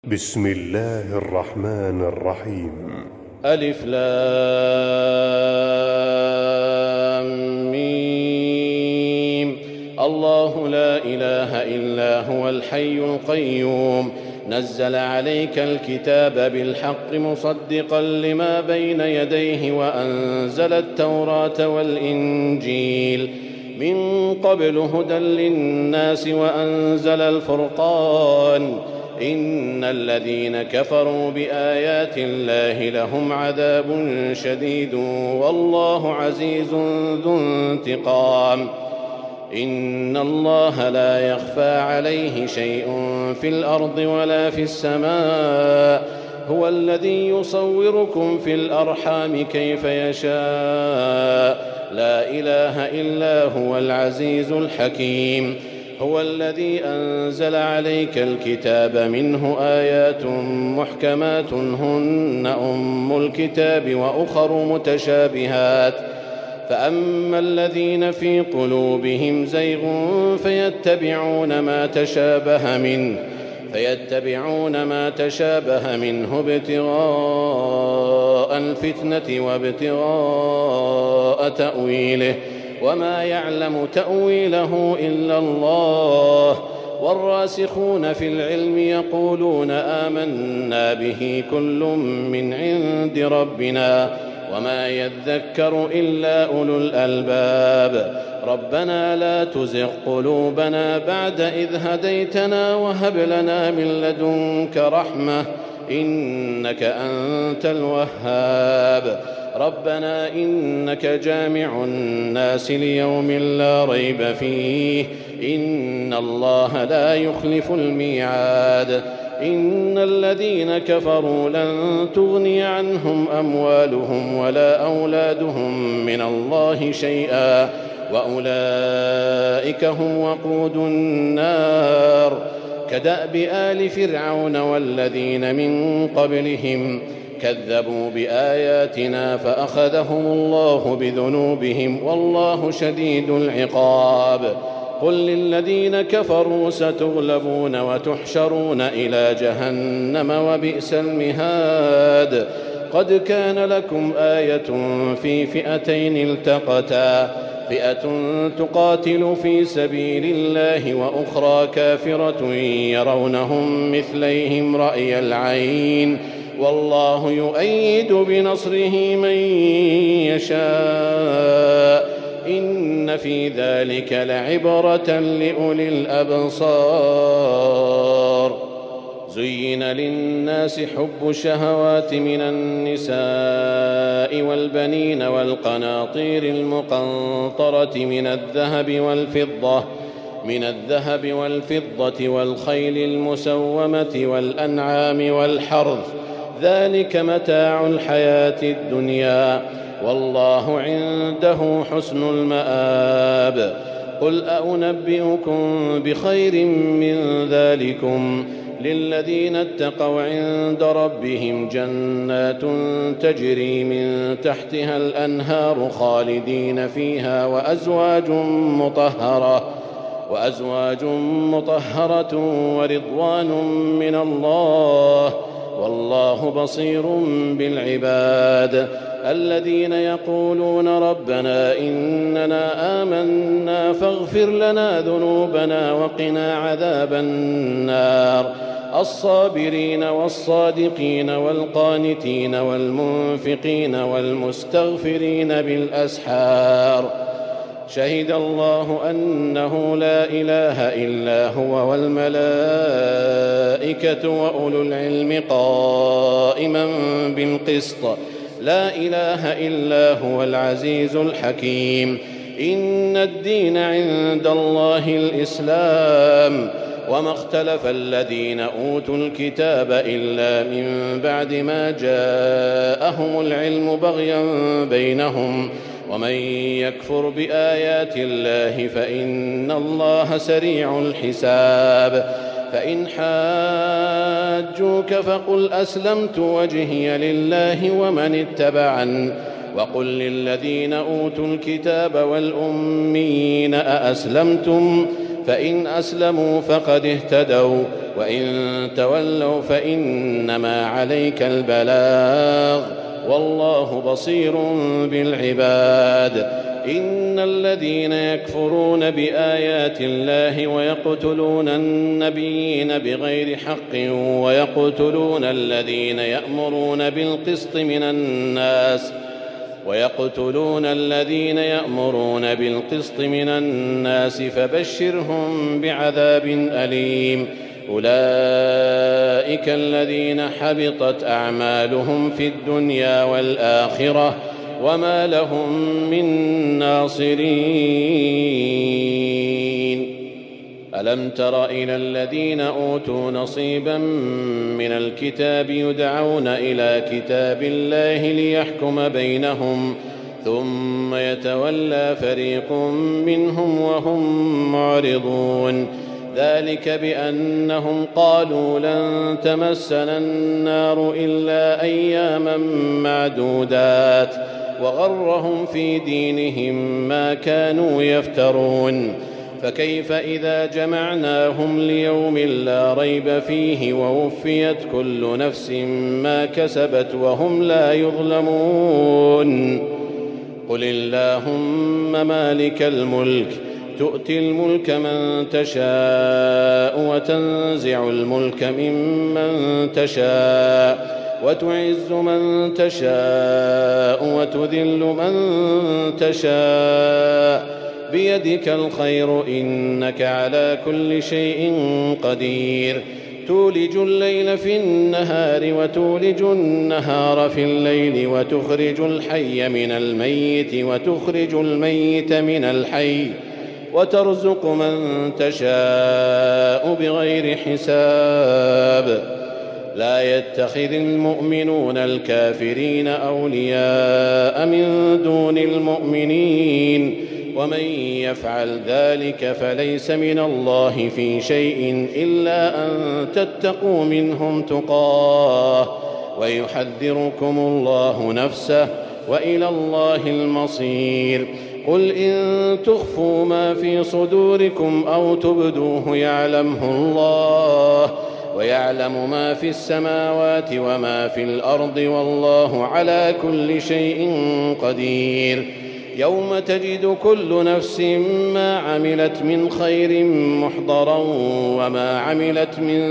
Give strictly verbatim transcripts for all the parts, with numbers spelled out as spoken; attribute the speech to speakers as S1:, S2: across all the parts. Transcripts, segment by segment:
S1: بسم الله الرحمن الرحيم.
S2: ألف لام ميم. الله لا إله إلا هو الحي القيوم نزل عليك الكتاب بالحق مصدقا لما بين يديه وأنزل التوراة والإنجيل من قبل هدى للناس وأنزل الفرقان إن الذين كفروا بآيات الله لهم عذاب شديد والله عزيز ذو انتقام. إن الله لا يخفى عليه شيء في الأرض ولا في السماء هو الذي يصوركم في الأرحام كيف يشاء لا إله إلا هو العزيز الحكيم. هو الذي أنزل عليك الكتاب منه آيات محكمات هن أم الكتاب وأخر متشابهات فأما الذين في قلوبهم زيغ فيتبعون ما تشابه منه فيتبعون ما تشابه منه ابتغاء الفتنة وابتغاء تأويله وما يعلم تأويله إلا الله والراسخون في العلم يقولون آمنا به كل من عند ربنا وما يذكر إلا أولو الألباب. ربنا لا تزغ قلوبنا بعد إذ هديتنا وهب لنا من لدنك رحمة إنك أنت الوهاب. ربنا إنك جامع الناس ليوم لا ريب فيه إن الله لا يخلف الميعاد. إن الذين كفروا لن تغني عنهم أموالهم ولا أولادهم من الله شيئا وأولئك هم وقود النار كدأب آل فرعون والذين من قبلهم كذبوا بآياتنا فأخذهم الله بذنوبهم والله شديد العقاب. قل للذين كفروا ستغلبون وتحشرون إلى جهنم وبئس المهاد. قد كان لكم آية في فئتين التقتا فئة تقاتل في سبيل الله وأخرى كافرة يرونهم مثليهم رأي العين والله يؤيد بنصره من يشاء إن في ذلك لعبرة لأولي الأبصار. زين للناس حب الشهوات من النساء والبنين والقناطير المقنطرة من الذهب والفضة من الذهب والفضة والخيل المسومة والأنعام والحرث ذلك متاع الحياة الدنيا والله عنده حسن المآب. قل أنبئكم بخير من ذلكم للذين اتقوا عند ربهم جنات تجري من تحتها الأنهار خالدين فيها وأزواج مطهرة وأزواج مطهرة ورضوان من الله والله بصير بالعباد. الذين يقولون ربنا إننا آمنا فاغفر لنا ذنوبنا وقنا عذاب النار. الصابرين والصادقين والقانتين والمنفقين والمستغفرين بالأسحار. شهد الله أنه لا إله إلا هو والملائكة وأولو العلم قائما بالقسط لا إله إلا هو العزيز الحكيم. إن الدين عند الله الإسلام وما اختلف الذين أوتوا الكتاب إلا من بعد ما جاءهم العلم بغيا بينهم ومن يكفر بآيات الله فإن الله سريع الحساب. فإن حاجوك فقل أسلمت وجهي لله ومن اتبعن وقل للذين أوتوا الكتاب والأميين أأسلمتم فإن أسلموا فقد اهتدوا وإن تولوا فإنما عليك البلاغ والله بصير بالعباد. إن الذين يكفرون بآيات الله ويقتلون النبيين بغير حق ويقتلون الذين يأمرون بالقسط من الناس ويقتلون الذين يأمرون بالقسط من الناس فبشرهم بعذاب أليم. أولئك الذين حبطت أعمالهم في الدنيا والآخرة وما لهم من ناصرين. ألم تر إلى الذين أوتوا نصيبا من الكتاب يدعون إلى كتاب الله ليحكم بينهم ثم يتولى فريق منهم وهم معرضون. ذلك بأنهم قالوا لن تمسنا النار إلا أياما معدودات وغرهم في دينهم ما كانوا يفترون. فكيف إذا جمعناهم ليوم لا ريب فيه ووفيت كل نفس ما كسبت وهم لا يظلمون. قل اللهم مالك الملك تؤتي الملك من تشاء وتنزع الملك ممن تشاء وتعز من تشاء وتذل من تشاء بيدك الخير إنك على كل شيء قدير. تولج الليل في النهار وتولج النهار في الليل وتخرج الحي من الميت وتخرج الميت من الحي وترزق من تشاء بغير حساب. لا يتخذ المؤمنون الكافرين أولياء من دون المؤمنين ومن يفعل ذلك فليس من الله في شيء إلا أن تتقوا منهم تقاه ويحذركم الله نفسه وإلى الله المصير. قل إن تخفوا ما في صدوركم أو تبدوه يعلمه الله ويعلم ما في السماوات وما في الأرض والله على كل شيء قدير. يوم تجد كل نفس ما عملت من خير محضرا وما عملت من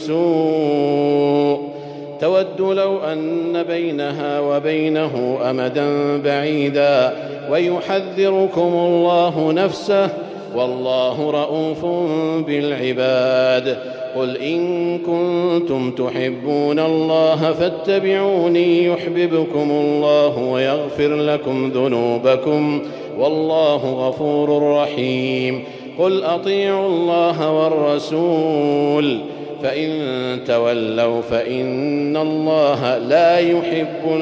S2: سوء تود لو أن بينها وبينه أمدا بعيدا ويحذركم الله نفسه والله رؤوف بالعباد. قل إن كنتم تحبون الله فاتبعوني يحببكم الله ويغفر لكم ذنوبكم والله غفور رحيم. قل أطيعوا الله والرسول فإن تولوا فإن الله لا يحب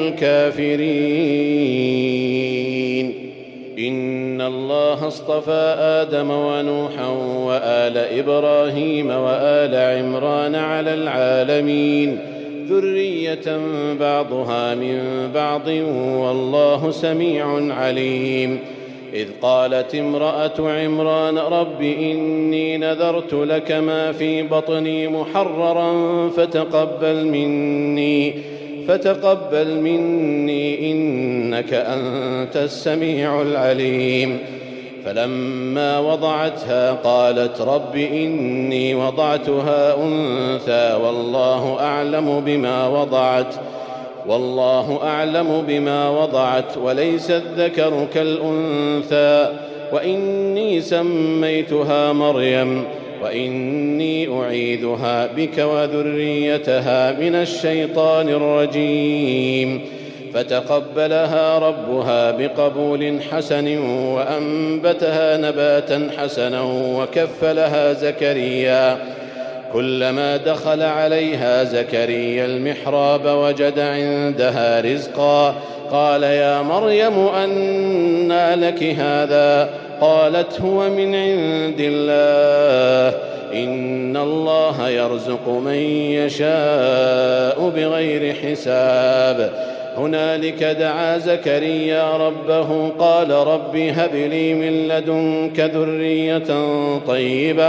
S2: الكافرين. إن الله اصطفى آدم ونوحا وآل إبراهيم وآل عمران على العالمين ذرية بعضها من بعض والله سميع عليم. إذ قالت امرأة عمران رب إني نذرت لك ما في بطني محررا فتقبل مني فتقبل مني إنك أنت السميع العليم. فلما وضعتها قالت رب إني وضعتها أنثى والله أعلم بما وضعت والله أعلم بما وضعت وليس الذكر كالأنثى وإني سميتها مريم وإني أعيذها بك وذريتها من الشيطان الرجيم. فتقبلها ربها بقبول حسن وأنبتها نباتا حسنا وكفلها زكريا. كلما دخل عليها زكريا المحراب وجد عندها رزقا قال يا مريم أنى لك هذا قالت هو من عند الله إن الله يرزق من يشاء بغير حساب. هنالك دعا زكريا ربه قال رب هب لي من لدنك ذرية طيبة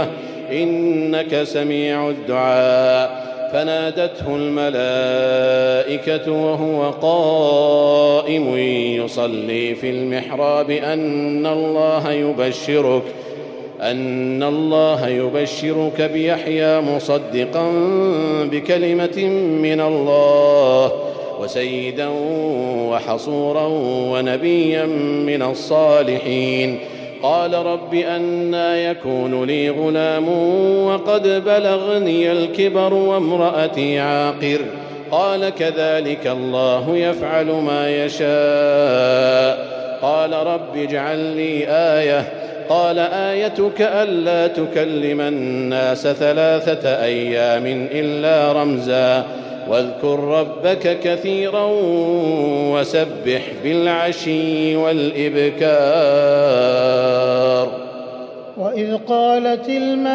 S2: إنك سميع الدعاء. فنادته الملائكة وهو قائم يصلي في المحراب أن الله يبشرك أن الله يبشرك بيحيى مصدقا بكلمة من الله وسيدا وحصورا ونبيا من الصالحين. قال رب أنى يكون لي غلام وقد بلغني الكبر وامرأتي عاقر. قال كذلك الله يفعل ما يشاء. قال رب اجعل لي آية. قال آيتك ألا تكلم الناس ثلاثة أيام إلا رمزا واذكر ربك كثيرا وسبح بالعشي والإبكار.
S3: وإذ قالت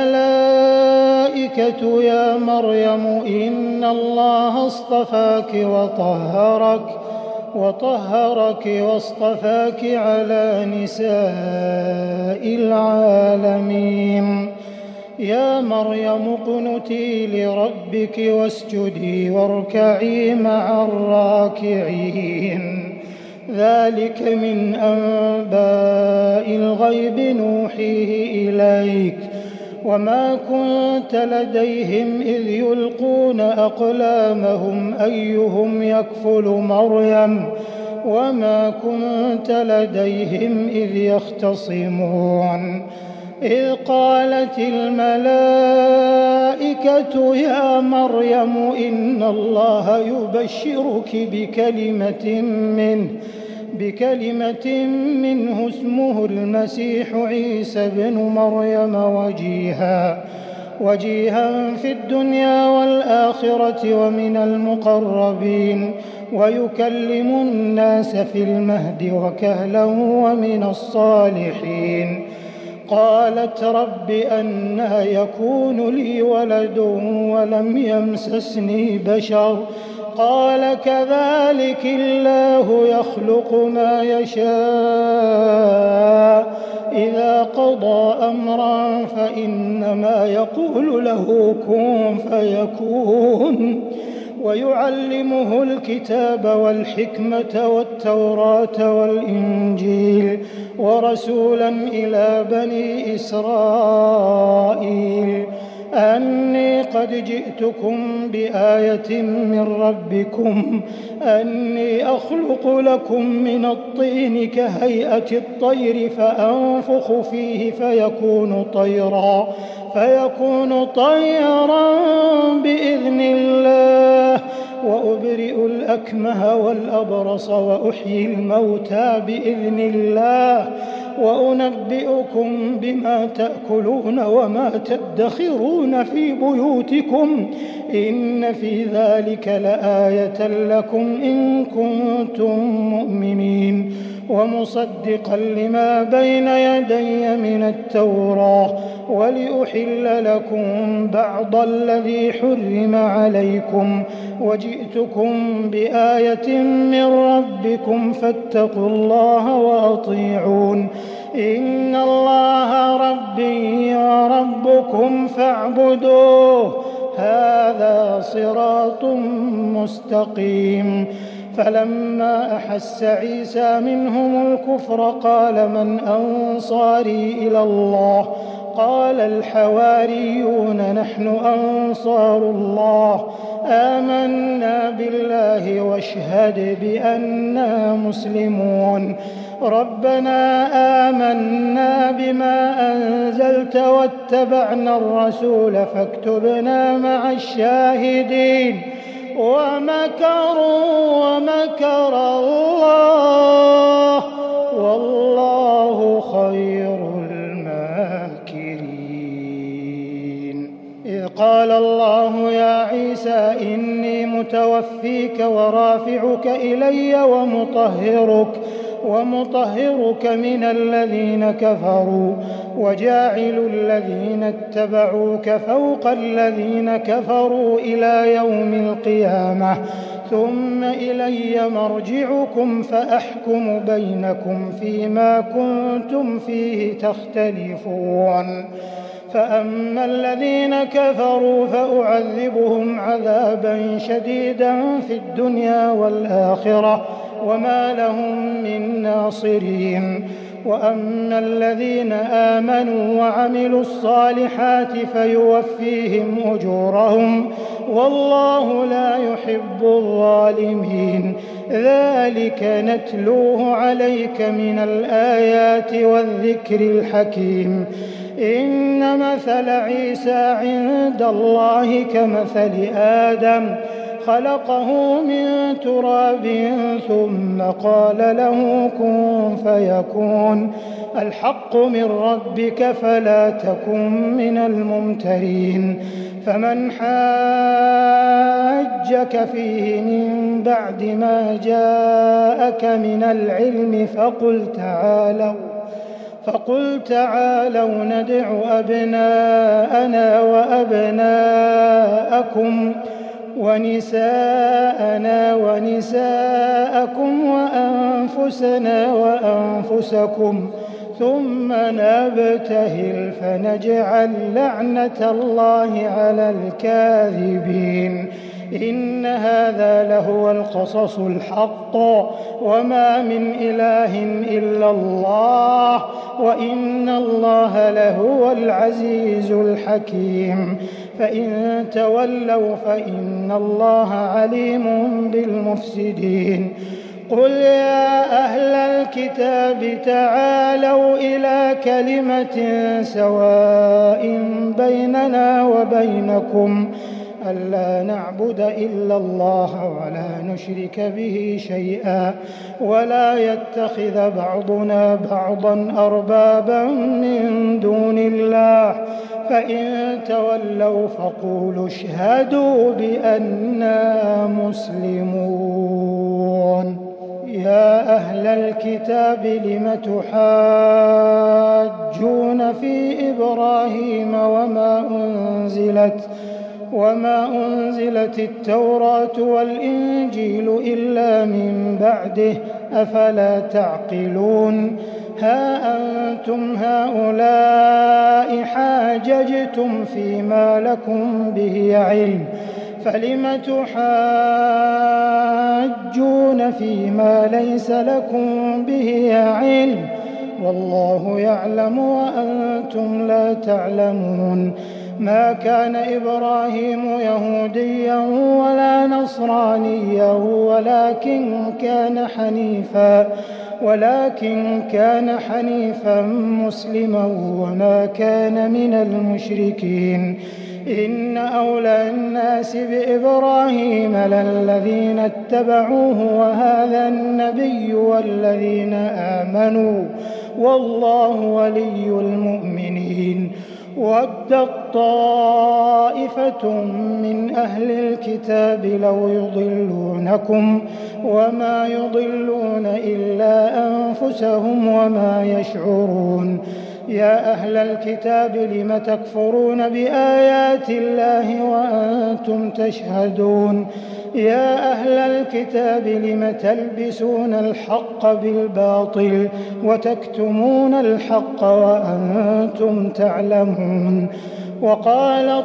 S3: الملائكة يا مريم إن الله اصطفاك وطهرك وطهرك واصطفاك على نساء العالمين. يا مريم اقنتي لربك واسجدي واركعي مع الراكعين. ذلك من أنباء الغيب نوحيه إليك وما كنت لديهم إذ يلقون أقلامهم أيهم يكفل مريم وما كنت لديهم إذ يختصمون. إذ قالت الملائكة يا مريم إن الله يبشرك بكلمة منه بكلمة منه اسمه المسيح عيسى بن مريم وجيها وجيها في الدنيا والآخرة ومن المقربين ويكلم الناس في المهد وكهلا ومن الصالحين. قالت رب أنى يكون لي ولد ولم يمسسني بشر قال كذلك الله يخلق ما يشاء إذا قضى أمرا فإنما يقول له كن فيكون. ويعلمه الكتاب والحكمة والتوراة والإنجيل ورسولا إلى بني إسرائيل أني قد جئتكم بآية من ربكم أني أخلق لكم من الطين كهيئة الطير فأنفخ فيه فيكون طيرا فيكون طيرا بإذن الله وأبرئ الأكمه والأبرص وأحيي الموتى بإذن الله وأنبئكم بما تأكلون وما تدخرون في بيوتكم إن في ذلك لآية لكم إن كنتم مؤمنين ومصدقا لما بين يدي من التوراة ولأحل لكم بعض الذي حرم عليكم وجئتكم بآية من ربكم فاتقوا الله وأطيعون إن الله ربي وربكم فاعبدوه هذا صراط مستقيم. فلما أحس عيسى منهم الكفر قال من أنصاري إلى الله قال الحواريون نحن أنصار الله آمنا بالله واشهد بأننا مسلمون. ربنا آمنا بما أنزلت واتبعنا الرسول فاكتبنا مع الشاهدين. ومكروا ومكر الله والله خير الماكرين. إذ قال الله يا عيسى إني متوفيك ورافعك إلي ومطهرك ومطهرك من الذين كفروا وجاعل الذين اتبعوك فوق الذين كفروا إلى يوم القيامة ثم إلي مرجعكم فأحكم بينكم فيما كنتم فيه تختلفون. فأما الذين كفروا فأعذبهم عذابا شديدا في الدنيا والآخرة وما لهم من ناصرين. وأما الذين آمنوا وعملوا الصالحات فيوفيهم أجورهم والله لا يحب الظالمين. ذلك نتلوه عليك من الآيات والذكر الحكيم. إن مثل عيسى عند الله كمثل آدم خلقه من تراب ثم قال له كن فيكون. الحق من ربك فلا تكن من الممترين. فمن حاجك فيه من بعد ما جاءك من العلم فقل تعالوا فقل تعالوا ندع أبناءنا وأبناءكم ونساءنا ونساءكم وأنفسنا وأنفسكم ثم نبتهل فنجعل لعنة الله على الكاذبين. إن هذا لهو القصص الحق وما من إله إلا الله وإن الله لهو العزيز الحكيم. فإن تولوا فإن الله عليم بالمفسدين. قل يا أهل الكتاب تعالوا إلى كلمة سواء بيننا وبينكم ألا نعبد إلا الله ولا نشرك به شيئا ولا يتخذ بعضنا بعضا أربابا من دون الله فإن تولوا فقولوا اشهدوا بأننا مسلمون. يا أهل الكتاب لم تحاجون في إبراهيم وما أنزلت وما أنزلت التوراة والإنجيل إلا من بعده أفلا تعقلون. ها أنتم هؤلاء حاججتم فيما لكم به علم فلم تحاجون فيما ليس لكم به علم والله يعلم وأنتم لا تعلمون. ما كان إبراهيم يهوديا ولا نصرانيا ولكن كان حنيفا ولكن كان حنيفا مسلما وما كان من المشركين. إن أولى الناس بإبراهيم للذين اتبعوه وهذا النبي والذين آمنوا والله ولي المؤمنين. ودت طائفة من أهل الكتاب لو يضلونكم وما يضلون إلا أنفسهم وما يشعرون. يا أهل الكتاب لم تكفرون بآيات الله وأنتم تشهدون. يا أهل الكتاب لم تلبسون الحق بالباطل وتكتمون الحق وأنتم تعلمون. وقالت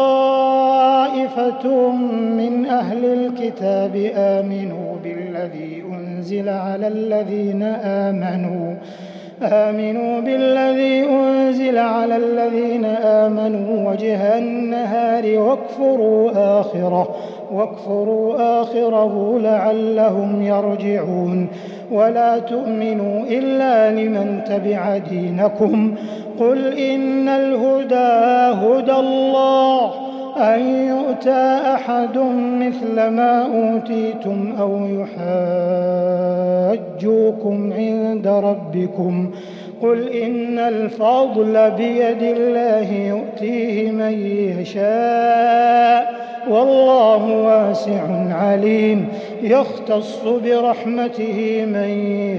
S3: طائفة من أهل الكتاب آمنوا بالذي أنزل على الذين آمنوا آمنوا بالذي أنزل على الذين آمنوا وجه النهار واكفروا آخره واكفروا آخره لعلهم يرجعون. ولا تؤمنوا إلا لمن تبع دينكم. قل إن الهدى هدى الله أن يؤتى أحد مثل ما أوتيتم أو يحاجوكم عند ربكم. قل إن الفضل بيد الله يؤتيه من يشاء والله واسع عليم. يختص برحمته من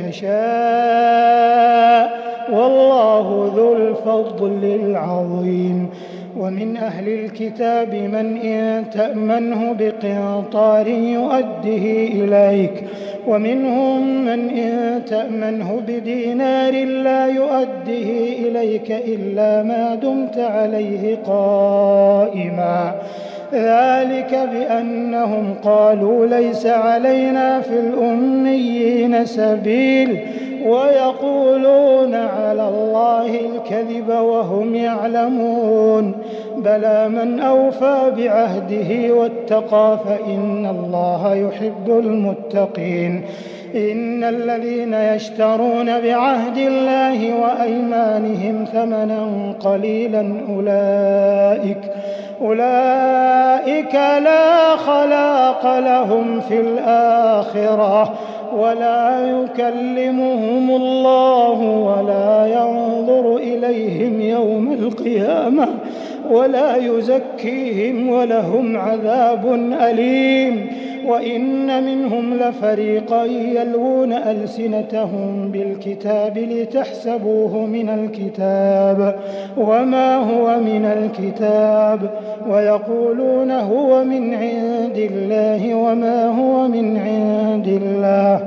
S3: يشاء والله ذو الفضل العظيم. ومن أهل الكتاب من إن تأمنه بقنطار يؤده إليك ومنهم من إن تأمنه بدينار لا يؤده إليك إلا ما دمت عليه قائما ذلك بأنهم قالوا ليس علينا في الأميين سبيل ويقولون على الله الكذب وهم يعلمون بلى من أوفى بعهده واتقى فإن الله يحب المتقين إن الذين يشترون بعهد الله وأيمانهم ثمنا قليلا أولئك أولئك لا خلاق لهم في الآخرة ولا يكلمهم الله ولا ينظر إليهم يوم القيامة ولا يزكيهم ولهم عذاب أليم وإن منهم لفريقا يلوون ألسنتهم بالكتاب لتحسبوه من الكتاب وما هو من الكتاب ويقولون هو من عند الله وما هو من عند الله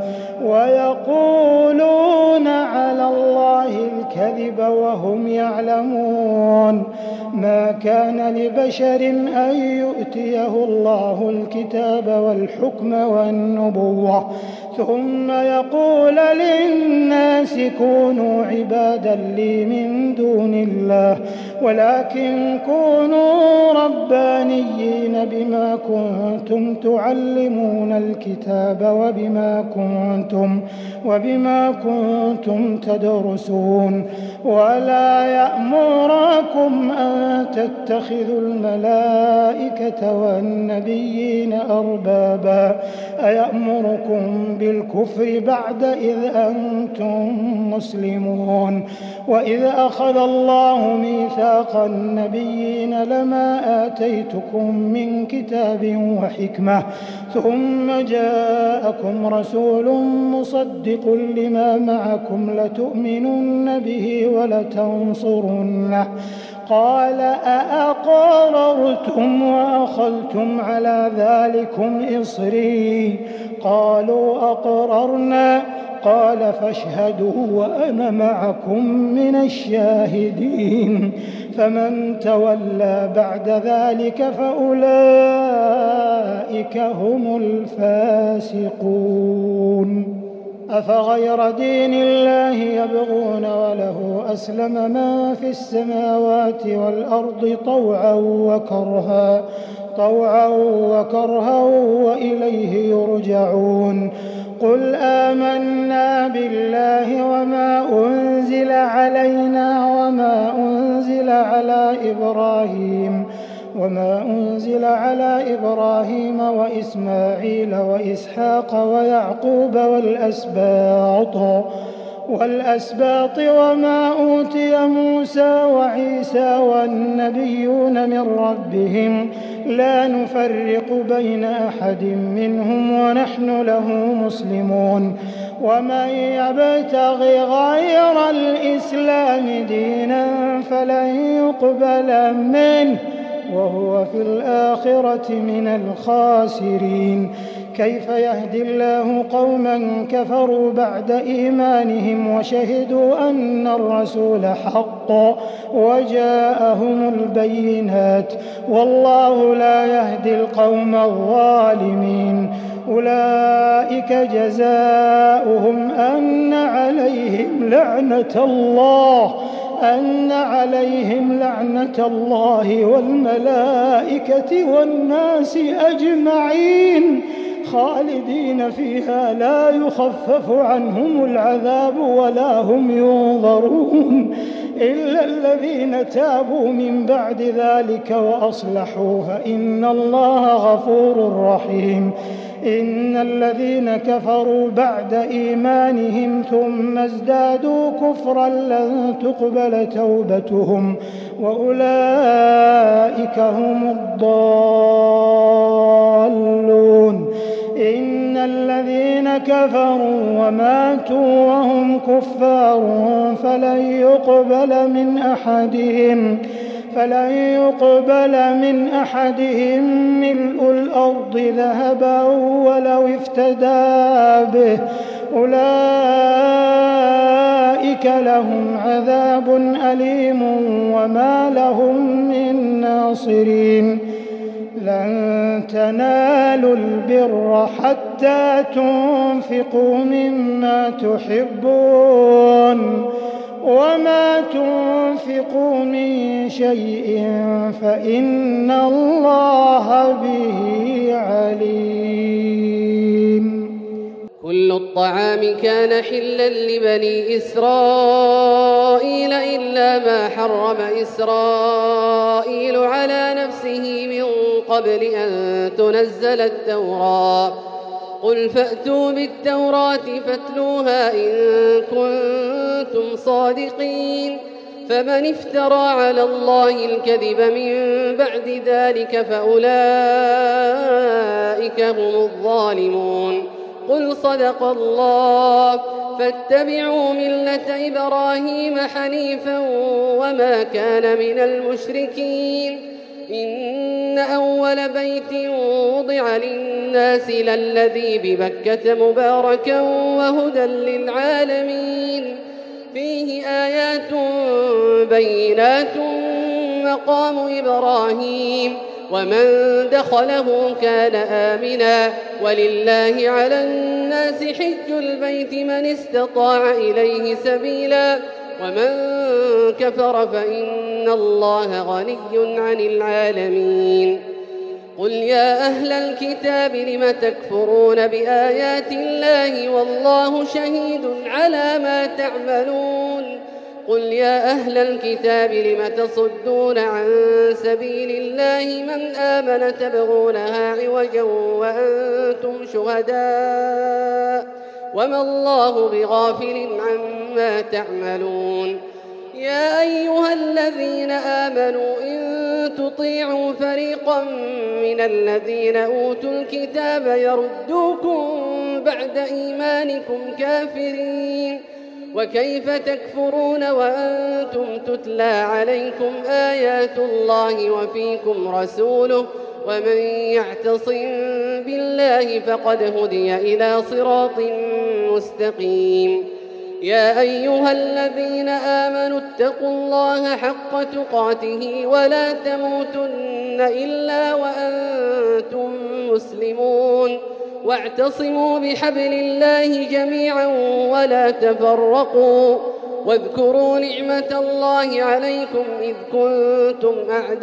S3: ويقولون على الله الكذب وهم يعلمون ما كان لبشر أن يؤتيه الله الكتاب والحكم والنبوة ثم يقول للناس كونوا عبادا لي من دون الله ولكن كونوا ربانيين بما كنتم تعلمون الكتاب وبما كنتم وبما كنتم تدرسون ولا يأمركم أن تتخذوا الملائكة والنبيين أربابا أيأمركم بالكفر بعد إذ أنتم مسلمون وإذ أخذ الله ميثاق النبيين لما آتيتكم من كتاب وحكمة ثم جاءكم رسول مصدق لما معكم لتؤمنن به ولتنصرنه قال أأقررتم وأخذتم على ذلكم إصري قالوا أقررنا قال فاشهدوا وأنا معكم من الشاهدين فمن تولى بعد ذلك فأولئك هم الفاسقون أفغير دين الله يبغون وله أسلم من في السماوات والأرض طوعا وكرها طوعا وكرها وإليه يرجعون قل آمنا بالله وما أنزل علينا وما أنزل على إبراهيم وما أنزل على إبراهيم وإسماعيل وإسحاق ويعقوب والأسباط والأسباط وما أوتي موسى وعيسى والنبيون من ربهم لا نفرق بين أحد منهم ونحن له مسلمون ومن يبتغ غير الإسلام دينا فلن يقبل منه وهو في الآخرة من الخاسرين كيف يهدي الله قوما كفروا بعد إيمانهم وشهدوا أن الرسول حق وجاءهم البينات والله لا يهدي القوم الظالمين أولئك جزاؤهم أن عليهم لعنة الله أن عليهم لعنة الله والملائكة والناس أجمعين خالدين فيها لا يخفف عنهم العذاب ولا هم ينظرون إلا الذين تابوا من بعد ذلك وأصلحوا فإن الله غفور رحيم إن الذين كفروا بعد إيمانهم ثم ازدادوا كفرا لن تقبل توبتهم وأولئك هم الضالون إن الذين كفروا وماتوا وهم كفار فلن يقبل من أحدهم فلن يقبل من أحدهم ملء الأرض ذهبا ولو افتدى به أولئك لهم عذاب أليم وما لهم من ناصرين لن تنالوا البر حتى تنفقوا مما تحبون وما تنفقوا من شيء فإن الله به عليم.
S4: كل الطعام كان حلا لبني إسرائيل إلا ما حرم إسرائيل على نفسه من قبل أن تنزل التوراة قل فأتوا بالتوراة فاتلوها إن كنتم صادقين فمن افترى على الله الكذب من بعد ذلك فأولئك هم الظالمون. قل صدق الله فاتبعوا ملة إبراهيم حنيفا وما كان من المشركين إن أول بيت وضع للناس للذي ببكة مباركا وهدى للعالمين فيه آيات بينات مقام إبراهيم ومن دخله كان آمنا ولله على الناس حج البيت من استطاع إليه سبيلا ومن كفر فإن الله غني عن العالمين. قل يا أهل الكتاب لم تكفرون بآيات الله والله شهيد على ما تعملون. قل يا أهل الكتاب لم تصدون عن سبيل الله من آمن تبغونها عوجا وأنتم شهداء وما الله بغافل عما تعملون. يا أيها الذين آمنوا إن تطيعوا فريقا من الذين أوتوا الكتاب يردوكم بعد إيمانكم كافرين وكيف تكفرون وأنتم تتلى عليكم آيات الله وفيكم رسوله ومن يعتصم بالله فقد هدي إلى صراط مستقيم. يا أيها الذين آمنوا اتقوا الله حق تقاته ولا تموتن إلا وأنتم مسلمون واعتصموا بحبل الله جميعا ولا تفرقوا واذكروا نعمة الله عليكم إذ كنتم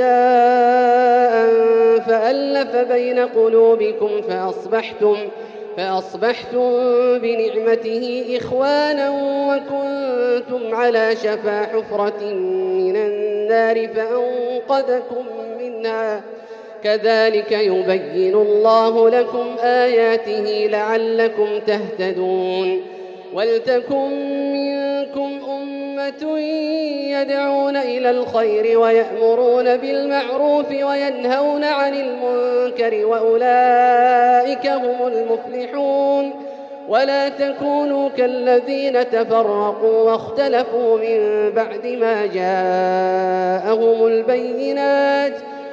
S4: أعداء فألف بين قلوبكم فأصبحتم فأصبحتم بنعمته إخوانا وكنتم على شفا حفرة من النار فأنقذكم منها كذلك يبين الله لكم آياته لعلكم تهتدون. ولتكن منكم أمة يدعون إلى الخير ويأمرون بالمعروف وينهون عن المنكر وأولئك هم المفلحون. ولا تكونوا كالذين تفرقوا واختلفوا من بعد ما جاءهم البينات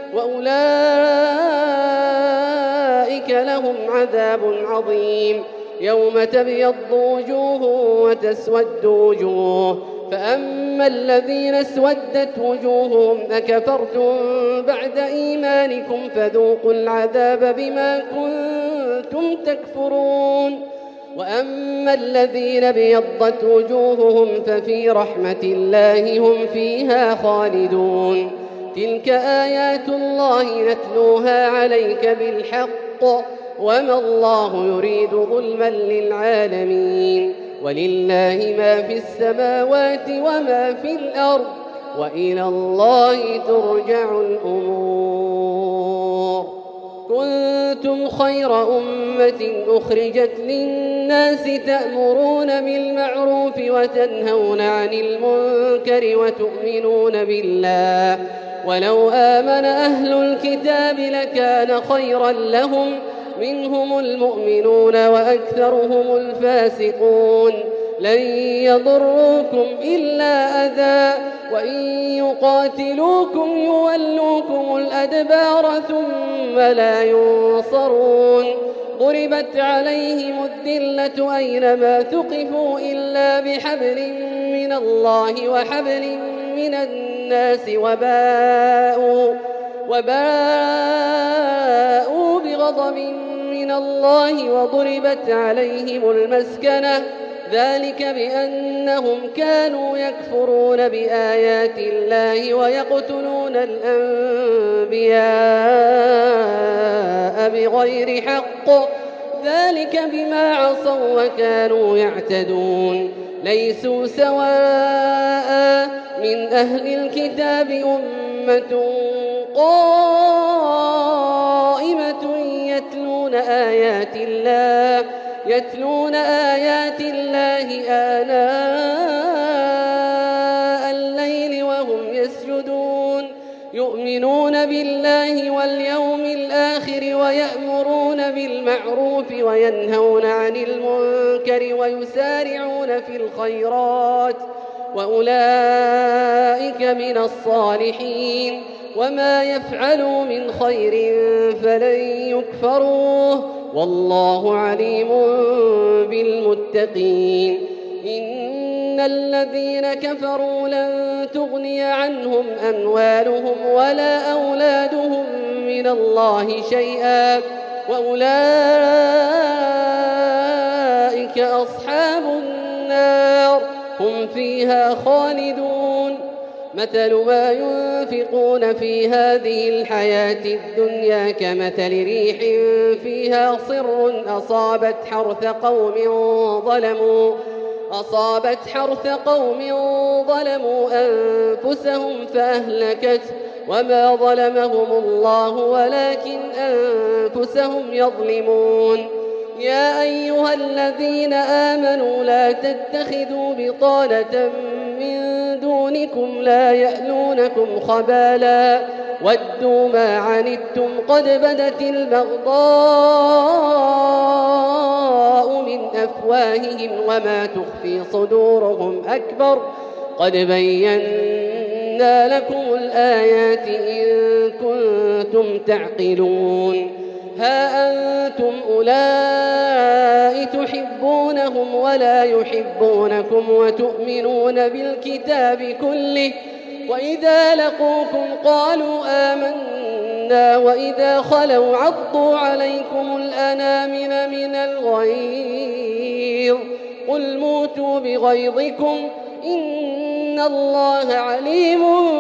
S4: وأولئك لهم عذاب عظيم. يوم تبيض وجوه وتسود وجوه فأما الذين اسودت وجوههم أكفرتم بعد إيمانكم فذوقوا العذاب بما كنتم تكفرون. وأما الذين بيضت وجوههم ففي رحمة الله هم فيها خالدون. تلك آيات الله نتلوها عليك بالحق وما الله يريد ظلما للعالمين. ولله ما في السماوات وما في الأرض وإلى الله ترجع الأمور. كنتم خير أمة أخرجت للناس تأمرون بالمعروف وتنهون عن المنكر وتؤمنون بالله ولو آمن أهل الكتاب لكان خيرا لهم منهم المؤمنون وأكثرهم الفاسقون. لن يضروكم إلا أذى وإن يقاتلوكم يولوكم الأدبار ثم لا ينصرون ضربت عليهم الذلة أينما ثقفوا إلا بحبل من الله وحبل من الناس وباءوا, وباءوا بغضب من الله وضربت عليهم المسكنة ذلك بأنهم كانوا يكفرون بآيات الله ويقتلون الأنبياء بغير حق ذلك بما عصوا وكانوا يعتدون ليسوا سواء من أهل الكتاب أمة قائمة يتلون آيات الله يتلون آيات الله آناء الليل وهم يسجدون يؤمنون بالله واليوم الآخر ويأمرون بالمعروف وينهون عن المنكر ويسارعون في الخيرات وأولئك من الصالحين وما يفعلوا من خير فلن يكفروه والله عليم بالمتقين إن الذين كفروا لن تغني عنهم أموالهم ولا أولادهم من الله شيئا وأولئك أصحاب النار هم فيها خالدون مثل ما ينفقون في هذه الحياة الدنيا كمثل ريح فيها صر أصابت حرث قوم ظلموا أصابت حرث قوم ظلموا أنفسهم فأهلكته وما ظلمهم الله ولكن أنفسهم يظلمون يا أيها الذين آمنوا لا تتخذوا بطانة من دونكم لا يألونكم خبالا ودوا ما عنتم قد بدت البغضاء من أفواههم وما تخفي صدورهم أكبر قد بينا لكم الآيات إن كنتم تعقلون ها أنتم أولئك تحبونهم ولا يحبونكم وتؤمنون بالكتاب كله وإذا لقوكم قالوا آمنا وإذا خلوا عضوا عليكم الأنامل من الغيظ قل موتوا بغيظكم إن الله عليم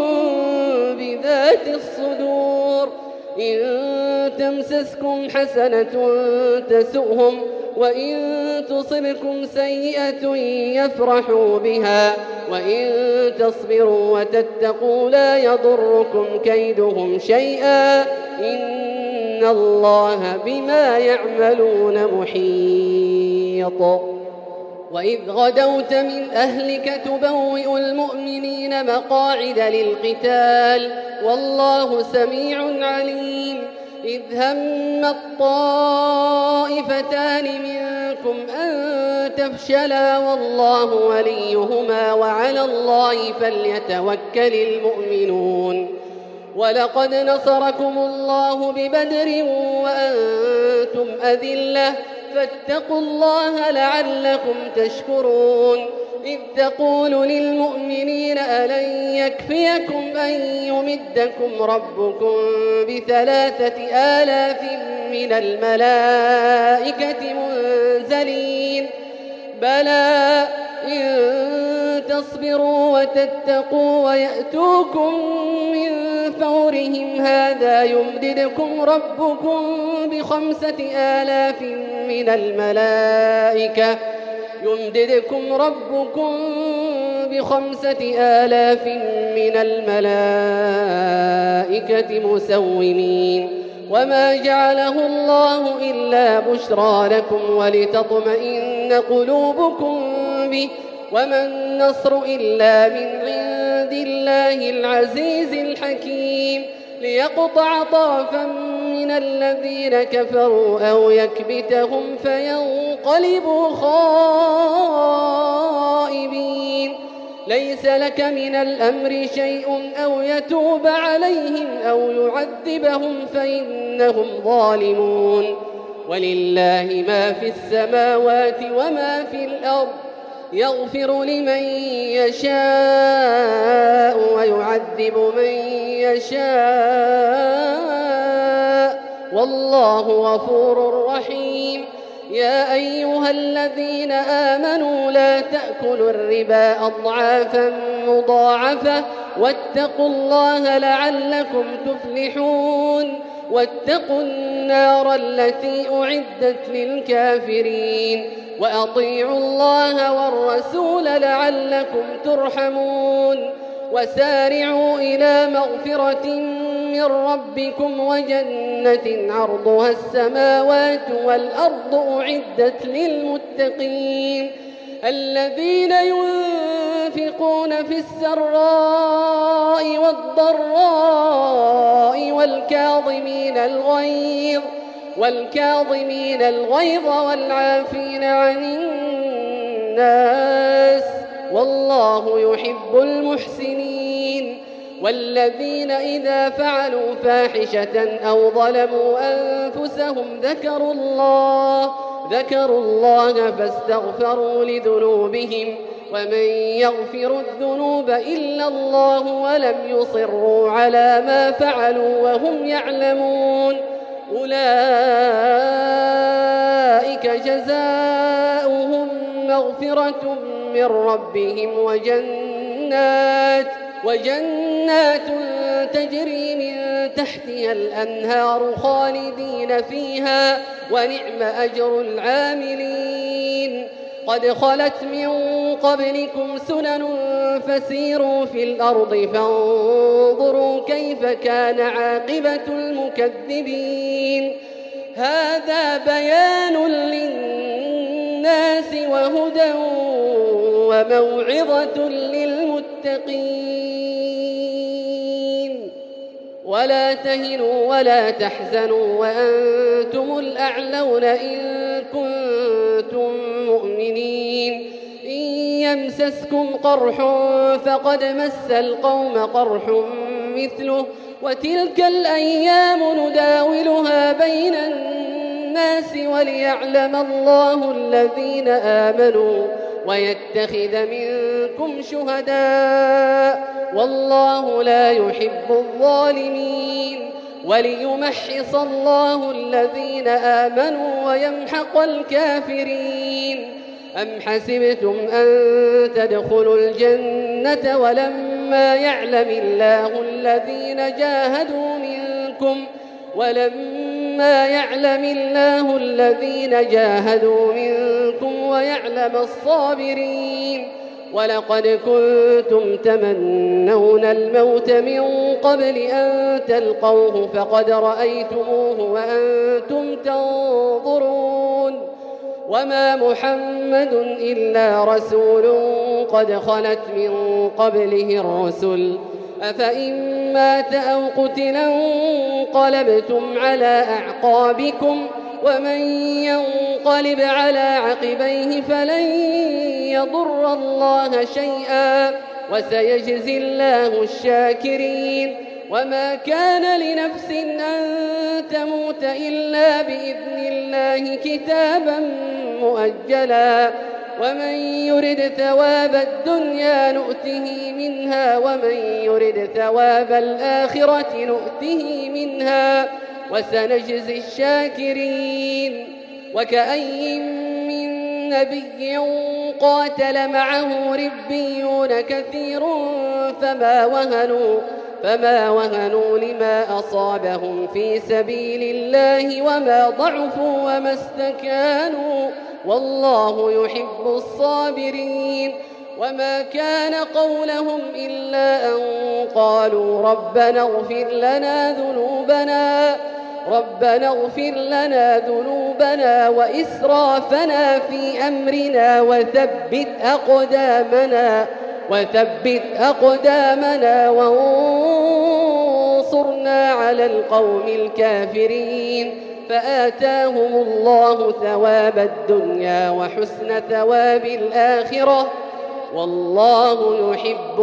S4: بذات الصدور إن تمسسكم حسنة تسؤهم وإن تصبكم سيئة يفرحوا بها وإن تصبروا وتتقوا لا يضركم كيدهم شيئا إن الله بما يعملون محيط وإذ غدوت من أهلك تبوئ المؤمنين مقاعد للقتال والله سميع عليم إذ هم الطائفتان منكم أن تفشلا والله وليهما وعلى الله فليتوكل المؤمنون ولقد نصركم الله ببدر وأنتم أذلة فاتقوا الله لعلكم تشكرون إذ تقول للمؤمنين ألن يكفيكم أن يمدكم ربكم بثلاثة آلاف من الملائكة منزلين بلى إن تصبروا وتتقوا ويأتوكم من فورهم هذا يمددكم ربكم بخمسة آلاف من الملائكة يمددكم ربكم بخمسة آلاف من الملائكة مسومين وما جعله الله إلا بشرى لكم ولتطمئن قلوبكم به وما النصر إلا من عند الله العزيز الحكيم ليقطع طرفا من الذين كفروا أو يكبتهم فينقلبوا خائبين. ليس لك من الأمر شيء أو يتوب عليهم أو يعذبهم فإنهم ظالمون. ولله ما في السماوات وما في الأرض، يغفر لمن يشاء ويعذب من يشاء، والله غفور رحيم. يا أيها الذين آمنوا لا تأكلوا الربا أضعافا مضاعفة واتقوا الله لعلكم تفلحون. واتقوا النار التي أعدت للكافرين، وأطيعوا الله والرسول لعلكم ترحمون. وسارعوا إلى مغفرة من ربكم وجنة عرضها السماوات والأرض أعدت للمتقين، الذين ينفقون في السراء والضراء والكاظمين الغيظ والكاظمين الغيظ والعافين عن الناس، والله يحب المحسنين. والذين إذا فعلوا فاحشة أو ظلموا أنفسهم ذكروا الله ذكروا الله فاستغفروا لذنوبهم، ومن يغفر الذنوب إلا الله ولم يصروا على ما فعلوا وهم يعلمون، أولئك جزاؤهم مغفرة من ربهم وجنات وجنات تجري من تحتها الأنهار خالدين فيها، ونعم أجر العاملين. قد خلت من قبلكم سنن فسيروا في الأرض فانظروا كيف كان عاقبة المكذبين. هذا بيان للناس وهدى وموعظة للمتقين. ولا تهنوا ولا تحزنوا وأنتم الأعلون إن كنتم مؤمنين. إن يمسسكم قرح فقد مس القوم قرح مثله، وتلك الأيام نداولها بين الناس وليعلم الله الذين آمنوا ويتخذ منكم شهداء، والله لا يحب الظالمين. وليمحص الله الذين آمنوا ويمحق الكافرين. أم حسبتم أن تدخلوا الجنة ولما يعلم الله الذين جاهدوا منكم ولما يعلم الله الذين جاهدوا منكم ويعلم الصابرين. ولقد كنتم تمنون الموت من قبل أن تلقوه فقد رأيتموه وأنتم تنظرون. وما محمد إلا رسول قد خلت من قبله الرسل، أفإن مات أو قتل انقلبتم على أعقابكم، ومن ينقلب على عقبيه فلن يضر الله شيئا، وسيجزي الله الشاكرين. وما كان لنفس أن تموت إلا بإذن الله كتابا مؤجلا، ومن يرد ثواب الدنيا نؤته منها ومن يرد ثواب الآخرة نؤته منها وسنجزي الشاكرين. وكأي من نبي قاتل معه ربيون كثير فما وهنوا فما وهنوا لما أصابهم في سبيل الله وما ضعفوا وما استكانوا، والله يحب الصابرين. وما كان قولهم إلا أن قالوا ربنا اغفر لنا ذنوبنا ربنا اغفر لنا ذنوبنا وإسرافنا في أمرنا وثبت أقدامنا وثبت أقدامنا وانصرنا إلا على القوم الكافرين فآتاهم الله ثواب الدنيا وحسن ثواب الآخرة والله يحب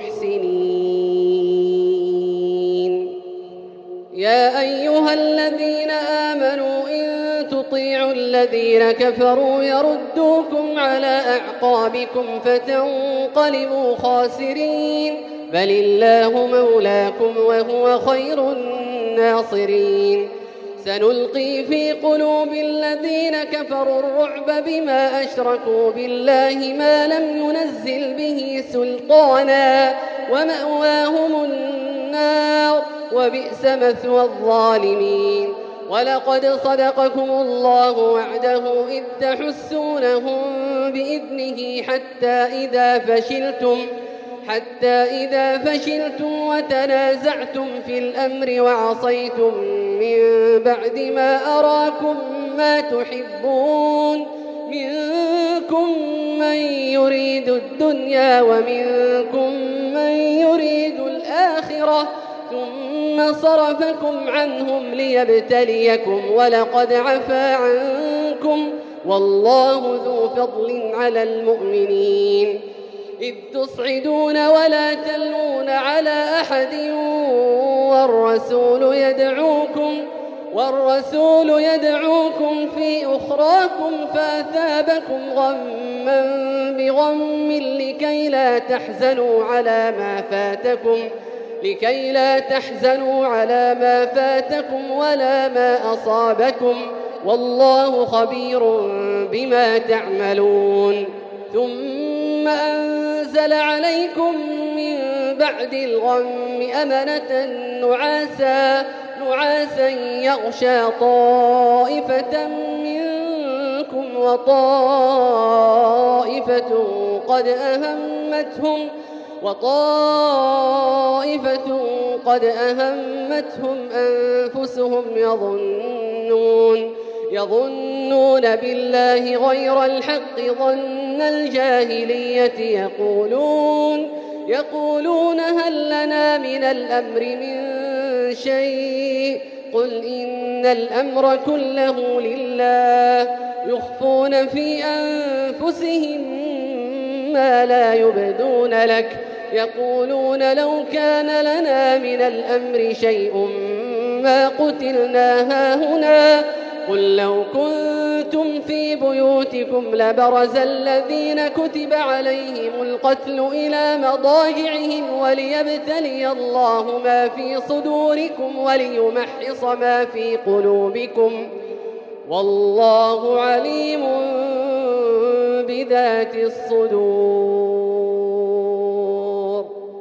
S4: المحسنين. يا أيها الذين آمنوا إن تطيعوا الذين كفروا يردوكم على أعقابكم فتنقلبوا خاسرين بل الله مولاكم وهو خير الناصرين. سنلقي في قلوب الذين كفروا الرعب بما أشركوا بالله ما لم ينزل به سلطانا ومأواهم النار وبئس مثوى الظالمين. ولقد صدقكم الله وعده إذ تحسونهم بإذنه حتى إذا فشلتم حتى إذا فشلتم وتنازعتم في الأمر وعصيتم من بعد ما أراكم ما تحبون منكم من يريد الدنيا ومنكم من يريد الآخرة ثم صرفكم عنهم ليبتليكم ولقد عفا عنكم والله ذو فضل على المؤمنين. إذ تصعدون ولا تلون على أحد والرسول يدعوكم والرسول يدعوكم في أخراكم فأثابكم غما بغم لكي لا تحزنوا على ما فاتكم لكي لا تحزنوا على ما فاتكم ولا ما أصابكم والله خبير بما تعملون. ثم أنزل عليكم من بعد الغم أمنة نعاسا نعاسا يغشى طائفة منكم وطائفة قد أهمتهم وطائفة قد أهمتهم أنفسهم يظنون يظنون بالله غير الحق ظن الجاهلية يقولون يقولون هل لنا من الأمر من شيء قل إن الأمر كله لله يخفون في أنفسهم ما لا يبدون لك يقولون لو كان لنا من الأمر شيء ما قتلنا هاهنا قل لو كنتم في بيوتكم لبرز الذين كتب عليهم القتل إلى مضاجعهم وليبتلي الله ما في صدوركم وليمحص ما في قلوبكم والله عليم بذات الصدور.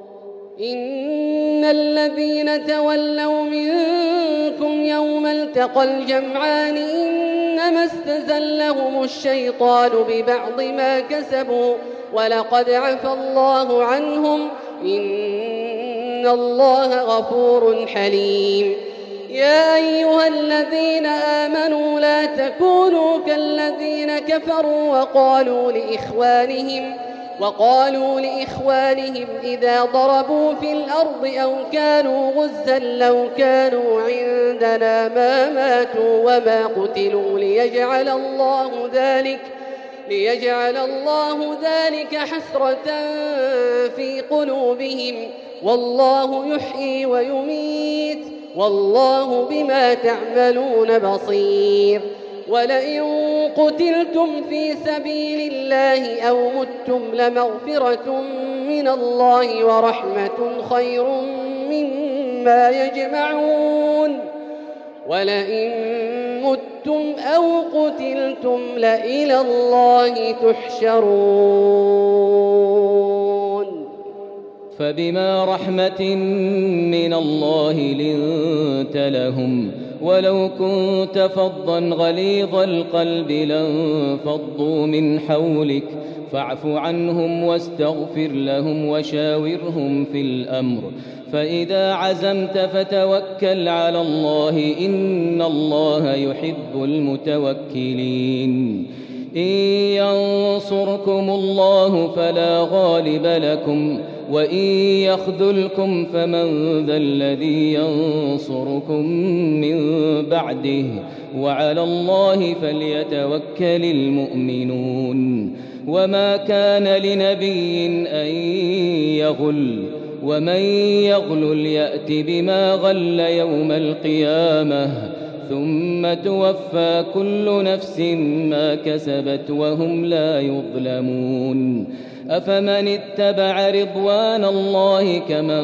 S4: إن الذين تولوا منكم يوم التقى الجمعان إنما استزلهم الشيطان ببعض ما كسبوا ولقد عفى الله عنهم إن الله غفور حليم. يا أيها الذين آمنوا لا تكونوا كالذين كفروا وقالوا لإخوانهم وقالوا لإخوانهم إذا ضربوا في الأرض أو كانوا غزا لو كانوا عندنا ما ماتوا وما قتلوا ليجعل الله ذلك ليجعل الله ذلك حسرة في قلوبهم والله يحيي ويميت والله بما تعملون بصير. ولئن قتلتم في سبيل الله أو متم لمغفرة من الله ورحمة خير مما يجمعون. ولئن متم أو قتلتم لإلى الله تحشرون.
S5: فبما رحمة من الله لنت لهم ولو كنت فظا غليظ القلب لانفضوا من حولك فاعف عنهم واستغفر لهم وشاورهم في الأمر فإذا عزمت فتوكل على الله إن الله يحب المتوكلين. إن ينصركم الله فلا غالب لكم وإن يخذلكم فمن ذا الذي ينصركم من بعده وعلى الله فليتوكل المؤمنون وما كان لنبي أن يغل ومن يغلل يأت بما غل يوم القيامة ثم توفى كل نفس ما كسبت وهم لا يظلمون أفمن اتبع رضوان الله كمن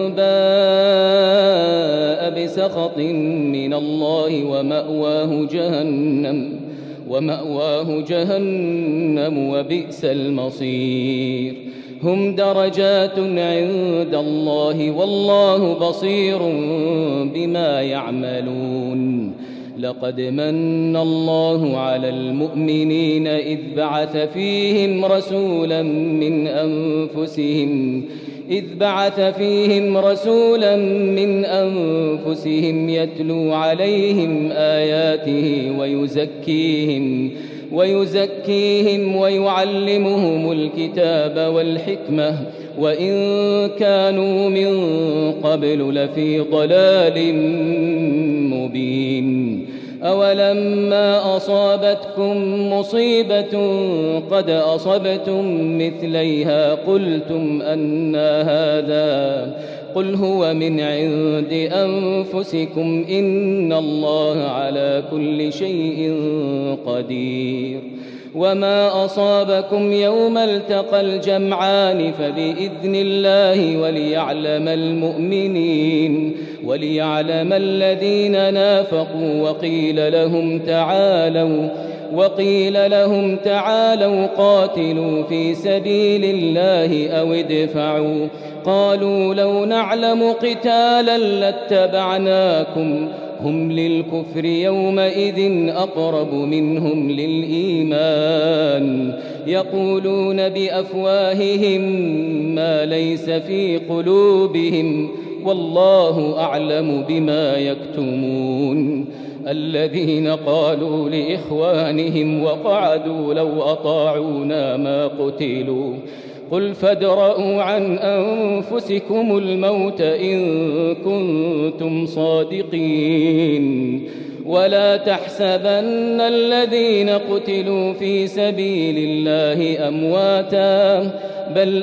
S5: باء بسخط من الله ومأواه جهنم ومأواه جهنم وبئس المصير هم درجات عند الله والله بصير بما يعملون لقد من الله على المؤمنين إذ بعث فيهم رسولا من أنفسهم إذ بعث فيهم رسولا من أنفسهم يتلو عليهم آياته ويزكيهم ويزكيهم ويعلمهم الكتاب والحكمة وإن كانوا من قبل لفي ضلال مبين أولما أصابتكم مصيبة قد أصبتم مثليها قلتم أنى هذا قل هو من عند أنفسكم إن الله على كل شيء قدير وما أصابكم يوم التقى الجمعان فبإذن الله وليعلم المؤمنين وليعلم الذين نافقوا وقيل لهم تعالوا وقيل لهم تعالوا قاتلوا في سبيل الله أو ادفعوا قالوا لو نعلم قتالا لاتبعناكم هم للكفر يومئذ أقرب منهم للإيمان يقولون بأفواههم ما ليس في قلوبهم والله أعلم بما يكتمون الذين قالوا لإخوانهم وقعدوا لو أطاعونا ما قتلوا قل فادرءوا عن أنفسكم الموت إن كنتم صادقين ولا تحسبن الذين قتلوا في سبيل الله أمواتا بل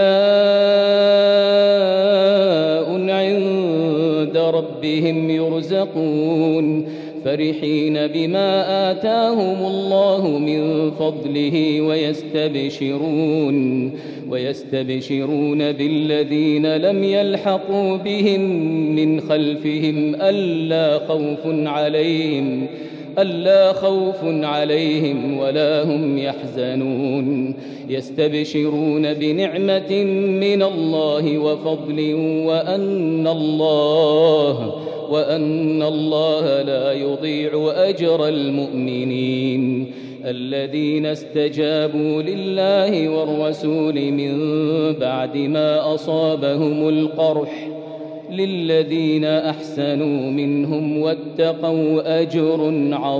S5: أحياء عند ربهم يرزقون فرحين بما آتاهم الله من فضله ويستبشرون ويستبشرون بالذين لم يلحقوا بهم من خلفهم ألا خوف عليهم ألا خوف عليهم ولا هم يحزنون يستبشرون بنعمة من الله وفضل وأن الله وأن الله لا يضيع أجر المؤمنين الذين استجابوا لله والرسول من بعد ما أصابهم القرح للذين أحسنوا منهم واتقوا أجر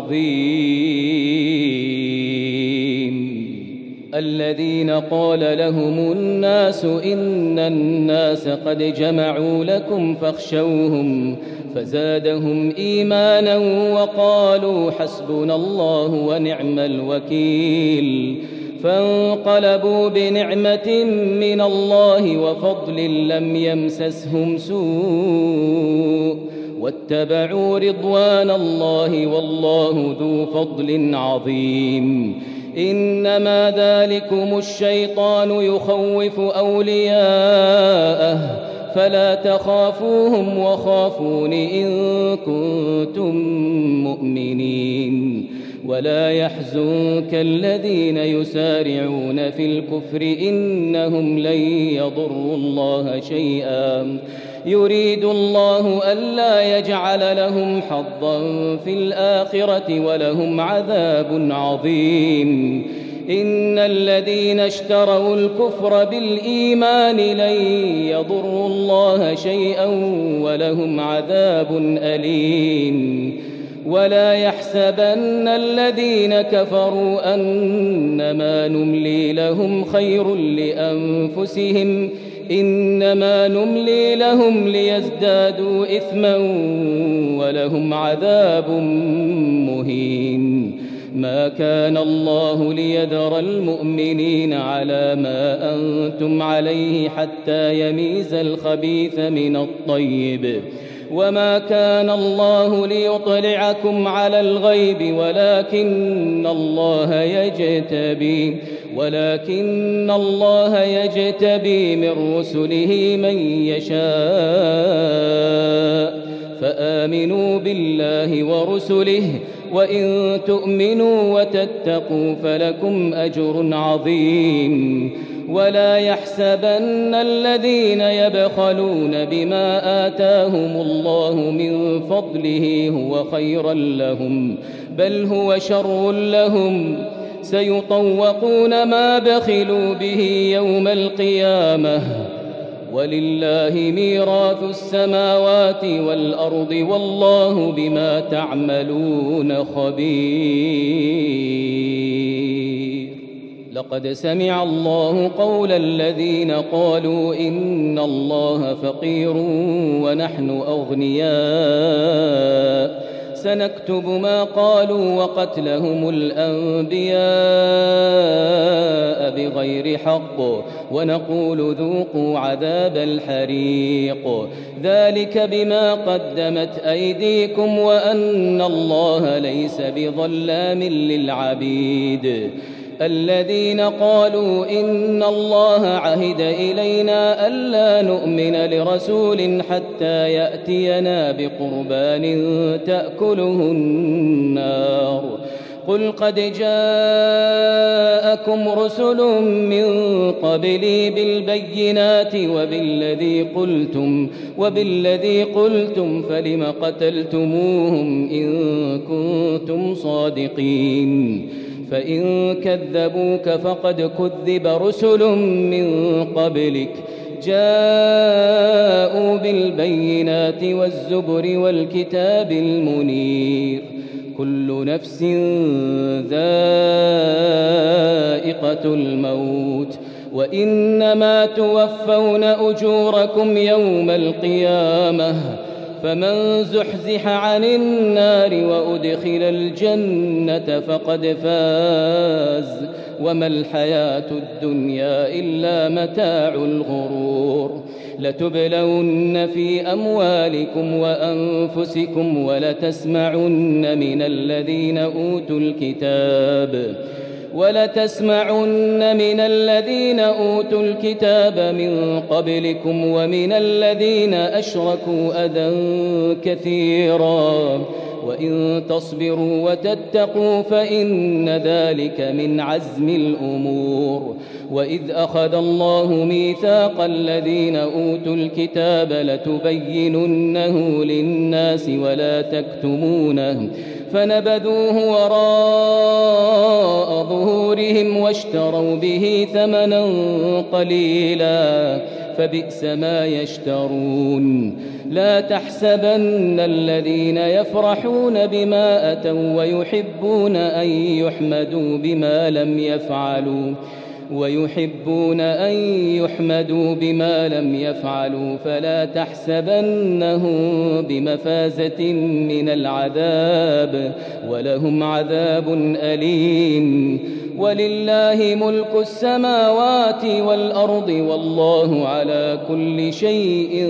S5: عظيم الذين قال لهم الناس إن الناس قد جمعوا لكم فاخشوهم فزادهم إيمانا وقالوا حسبنا الله ونعم الوكيل فانقلبوا بنعمة من الله وفضل لم يمسسهم سوء واتبعوا رضوان الله والله ذو فضل عظيم إنما ذلكم الشيطان يخوف أولياءه فلا تخافوهم وخافون إن كنتم مؤمنين ولا يحزنك الذين يسارعون في الكفر إنهم لن يضروا الله شيئا يريد الله ألا يجعل لهم حظا في الآخرة ولهم عذاب عظيم إن الذين اشتروا الكفر بالإيمان لن يضروا الله شيئا ولهم عذاب أليم ولا يحسبن الذين كفروا أنما نملي لهم خير لأنفسهم إنما نملي لهم ليزدادوا إثما ولهم عذاب مهين. ما كان الله ليذر المؤمنين على ما أنتم عليه حتى يميز الخبيث من الطيب، وما كان الله ليطلعكم على الغيب ولكن الله يجتبي ولكن الله يجتبي من رسله من يشاء، فآمنوا بالله ورسله، وإن تؤمنوا وتتقوا فلكم أجر عظيم. ولا يحسبن الذين يبخلون بما آتاهم الله من فضله هو خيرا لهم، بل هو شر لهم، سيطوقون ما بخلوا به يوم القيامة، ولله ميراث السماوات والأرض والله بما تعملون خبير. لقد سمع الله قول الذين قالوا إن الله فقير ونحن أغنياء، سنكتب ما قالوا وقتلهم الأنبياء بغير حق، ونقول ذوقوا عذاب الحريق، ذلك بما قدمت أيديكم وأن الله ليس بظلام للعبيد. الذين قالوا إن الله عهد إلينا ألا نؤمن لرسول حتى يأتينا بقربان تأكله النار، قل قد جاءكم رسل من قبلي بالبينات وبالذي قلتم وبالذي قلتم فلم قتلتموهم إن كنتم صادقين. فإن كذبوك فقد كذب رسل من قبلك جاءوا بالبينات والزبر والكتاب المنير، كل نفس ذائقة الموت، وإنما توفون أجوركم يوم القيامة، فمن زحزح عن النار وأدخل الجنة فقد فاز، وما الحياة الدنيا إلا متاع الغرور. لتبلون في أموالكم وأنفسكم ولتسمعن من الذين أوتوا الكتاب ولتسمعن من الذين أوتوا الكتاب من قبلكم ومن الذين أشركوا أذى كثيرا، وإن تصبروا وتتقوا فإن ذلك من عزم الأمور. وإذ أخذ الله ميثاق الذين أوتوا الكتاب لتبيننه للناس ولا تكتمونه فنبذوه وراء ظهورهم واشتروا به ثمنا قليلا فبئس ما يشترون. لا تحسبن الذين يفرحون بما أتوا ويحبون أن يحمدوا بما لم يفعلوا ويحبون أن يحمدوا بما لم يفعلوا فلا تحسبنهم بمفازة من العذاب ولهم عذاب أليم. ولله ملك السماوات والأرض والله على كل شيء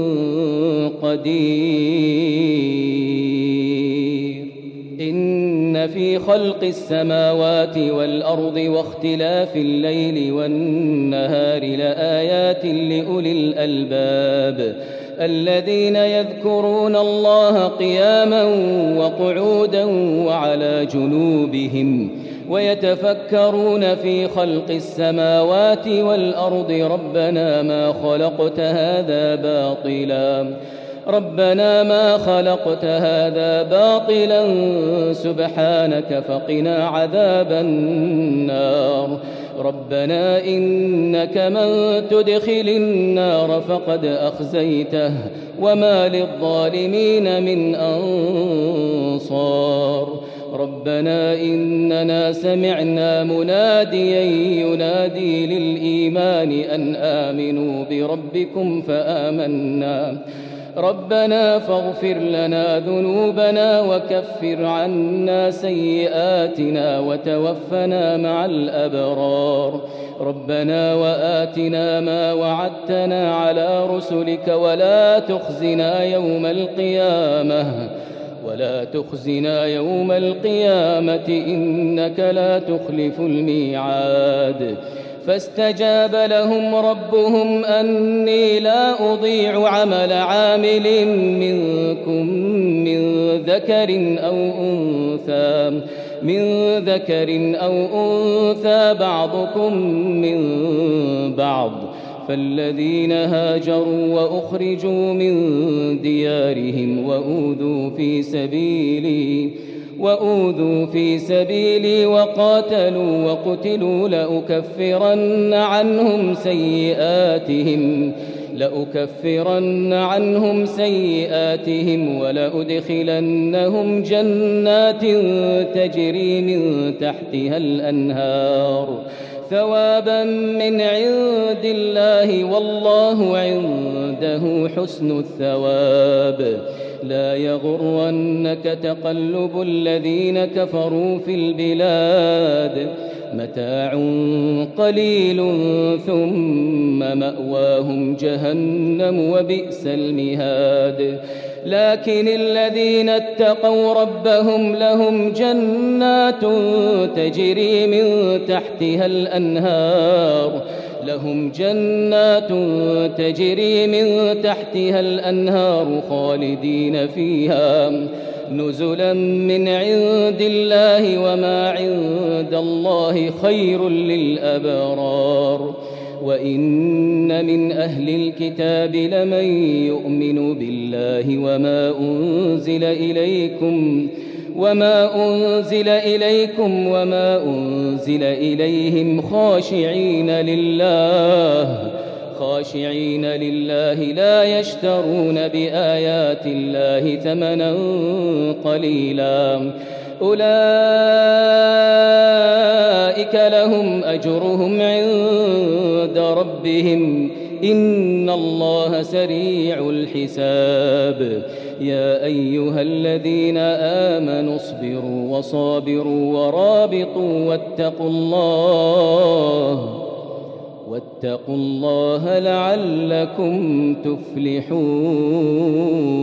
S5: قدير. إن في خلق السماوات والأرض واختلاف الليل والنهار لآيات لأولي الألباب الذين يذكرون الله قياما وقعودا وعلى جنوبهم ويتفكرون في خلق السماوات والأرض ربنا ما خلقت هذا باطلا ربنا ما خلقت هذا باطلا سبحانك فقنا عذاب النار. ربنا إنك من تدخل النار فقد أخزيته وما للظالمين من أنصار. ربنا إننا سمعنا مناديا ينادي للإيمان أن آمنوا بربكم فآمنا ربنا فاغفر لنا ذنوبنا وكفر عنا سيئاتنا وتوفنا مع الأبرار ربنا وآتنا ما وعدتنا على رسلك ولا تخزنا يوم القيامة ولا تخزنا يوم القيامة إنك لا تخلف الميعاد فاستجاب لهم ربهم أني لا أضيع عمل عامل منكم من ذكر أو أنثى من ذكر أو أنثى بعضكم من بعض فالذين هاجروا وأخرجوا من ديارهم وأوذوا في سبيلي وأوذوا في سبيلي وقاتلوا وقتلوا لأكفرن عنهم سيئاتهم لأكفرن عنهم سيئاتهم ولأدخلنهم جنات تجري من تحتها الأنهار ثوابا من عند الله والله عنده حسن الثواب لا يغرنك تقلب الذين كفروا في البلاد متاع قليل ثم مأواهم جهنم وبئس المهاد لكن الذين اتقوا ربهم لهم جنات تجري من تحتها الأنهار لهم جنات تجري من تحتها الأنهار خالدين فيها نزلا من عند الله وما عند الله خير للأبرار وإن من أهل الكتاب لمن يؤمن بالله وما أنزل إليكم وما أنزل إليكم وما أنزل إليهم خاشعين لله خاشعين لله لا يشترون بآيات الله ثمنا قليلا أولئك لهم أجرهم عند ربهم إن الله سريع الحساب يا أيها الذين آمنوا اصبروا وصابروا ورابطوا واتقوا الله واتقوا الله لعلكم تفلحون